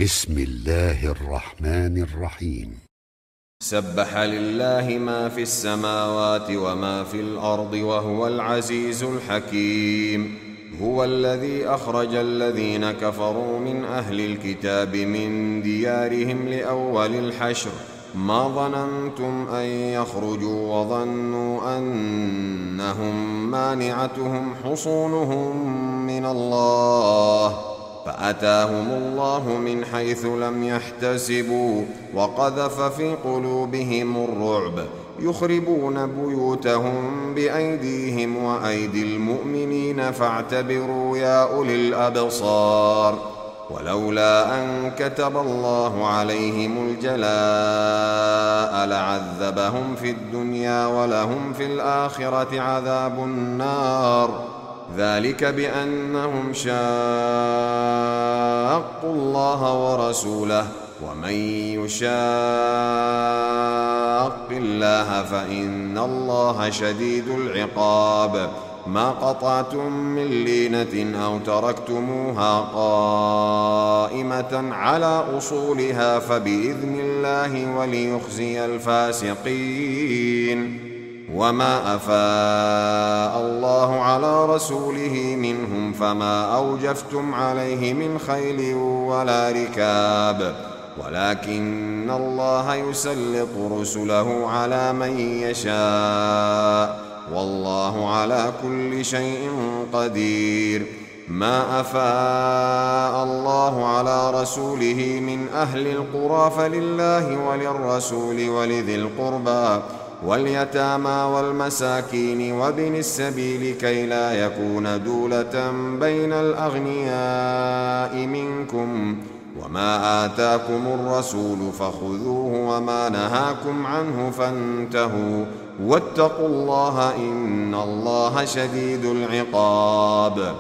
بسم الله الرحمن الرحيم. سبح لله ما في السماوات وما في الأرض وهو العزيز الحكيم. هو الذي أخرج الذين كفروا من أهل الكتاب من ديارهم لأول الحشر ما ظننتم أن يخرجوا وظنوا أنهم مانعتهم حصونهم من الله فأتاهم الله من حيث لم يحتسبوا وقذف في قلوبهم الرعب يخربون بيوتهم بأيديهم وأيدي المؤمنين فاعتبروا يا أولي الأبصار. ولولا أن كتب الله عليهم الجلاء لعذبهم في الدنيا ولهم في الآخرة عذاب النار ذلك بأنهم شاقوا الله ورسوله ومن يشاق الله فإن الله شديد العقاب. ما قطعتم من لينة أو تركتموها قائمة على أصولها فبإذن الله وليخزي الفاسقين. وما أفاء الله على رسوله منهم فما أوجفتم عليه من خيل ولا ركاب ولكن الله يسلط رسله على من يشاء والله على كل شيء قدير. ما أفاء الله على رسوله من أهل القرى فلله وللرسول ولذي القربى واليتامى والمساكين وابن السبيل كي لا يكون دولة بين الأغنياء منكم وما آتاكم الرسول فخذوه وما نهاكم عنه فانتهوا واتقوا الله إن الله شديد العقاب.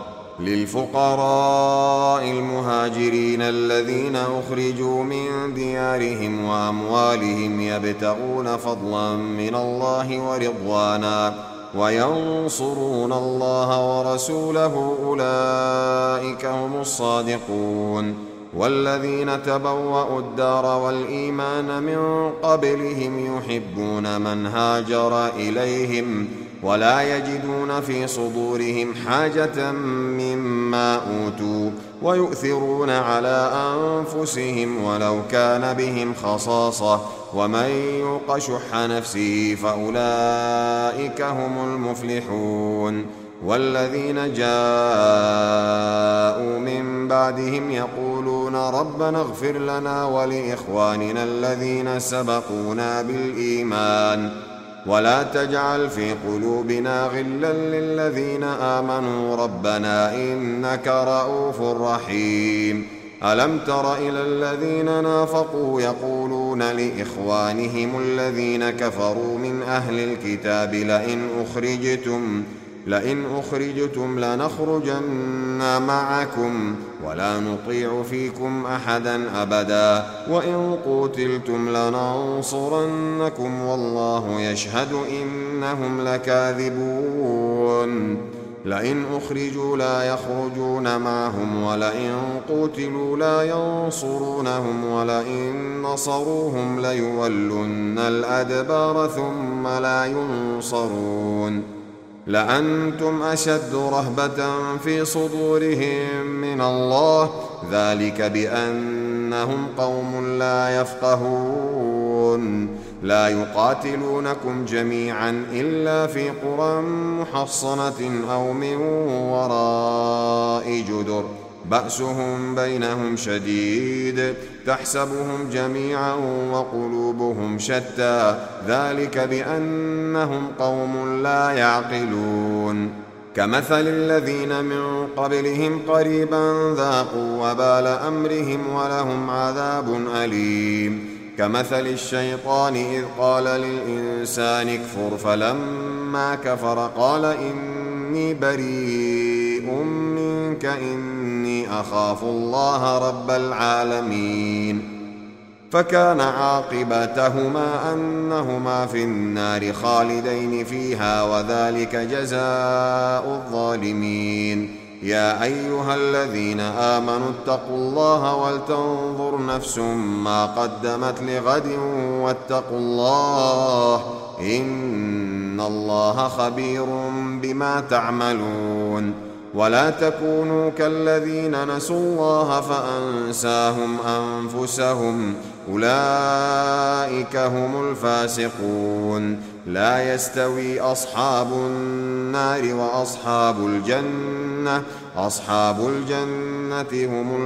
للفقراء المهاجرين الذين أخرجوا من ديارهم وأموالهم يبتغون فضلا من الله ورضوانا وينصرون الله ورسوله أولئك هم الصادقون. والذين تبوأوا الدار والإيمان من قبلهم يحبون من هاجر إليهم ولا يجدون في صدورهم حاجة مما أوتوا ويؤثرون على أنفسهم ولو كان بهم خصاصة ومن يوق شح نفسه فأولئك هم المفلحون. والذين جاءوا من بعدهم يقولون ربنا اغفر لنا ولإخواننا الذين سبقونا بالإيمان ولا تجعل في قلوبنا غلا للذين آمنوا ربنا إنك رؤوف رحيم. ألم تر إلى الذين نافقوا يقولون لإخوانهم الذين كفروا من أهل الكتاب لئن أخرجتم لنخرجن معكم ولا نطيع فيكم أحدا أبدا وإن قتلتم لننصرنكم والله يشهد إنهم لكاذبون. لئن أخرجوا لا يخرجون معهم ولئن قتلوا لا ينصرونهم ولئن نصروهم ليولن الأدبار ثم لا ينصرون. لأنتم أشد رهبة في صدورهم من الله ذلك بأنهم قوم لا يفقهون. لا يقاتلونكم جميعا إلا في قرى محصنة أو من وراء جدر بأسهم بينهم شديد تحسبهم جميعا وقلوبهم شتى ذلك بأنهم قوم لا يعقلون. كمثل الذين من قبلهم قريبا ذاقوا وبال أمرهم ولهم عذاب أليم. كمثل الشيطان إذ قال للإنسان اكفر فلما كفر قال إني بريء منك إني أخاف الله رب العالمين. فكان عاقبتهما أنهما في النار خالدين فيها وذلك جزاء الظالمين. يا أيها الذين آمنوا اتقوا الله ولتنظر نفس ما قدمت لغد واتقوا الله إن الله خبير بما تعملون ولا تكونوا كالذين نسوا الله فأنساهم أنفسهم أولئك هم الفاسقون لا يستوي أصحاب النار وأصحاب الجنة أصحاب الجنة هم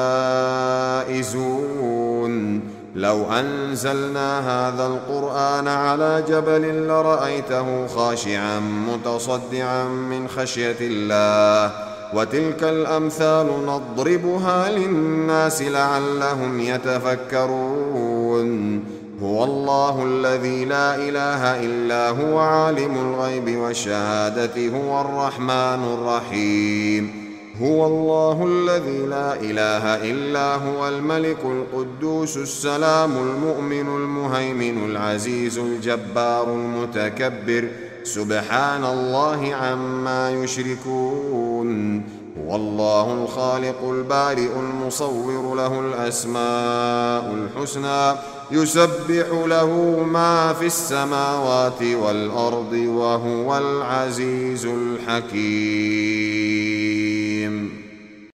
الفائزون لو أنزلنا هذا القرآن على جبل لرأيته خاشعا متصدعا من خشية الله وتلك الأمثال نضربها للناس لعلهم يتفكرون هو الله الذي لا إله إلا هو عالم الغيب والشهادة هو الرحمن الرحيم هو الله الذي لا إله إلا هو الملك القدوس السلام المؤمن المهيمن العزيز الجبار المتكبر سبحان الله عما يشركون هو الله الخالق البارئ المصور له الأسماء الحسنى يسبح له ما في السماوات والأرض وهو العزيز الحكيم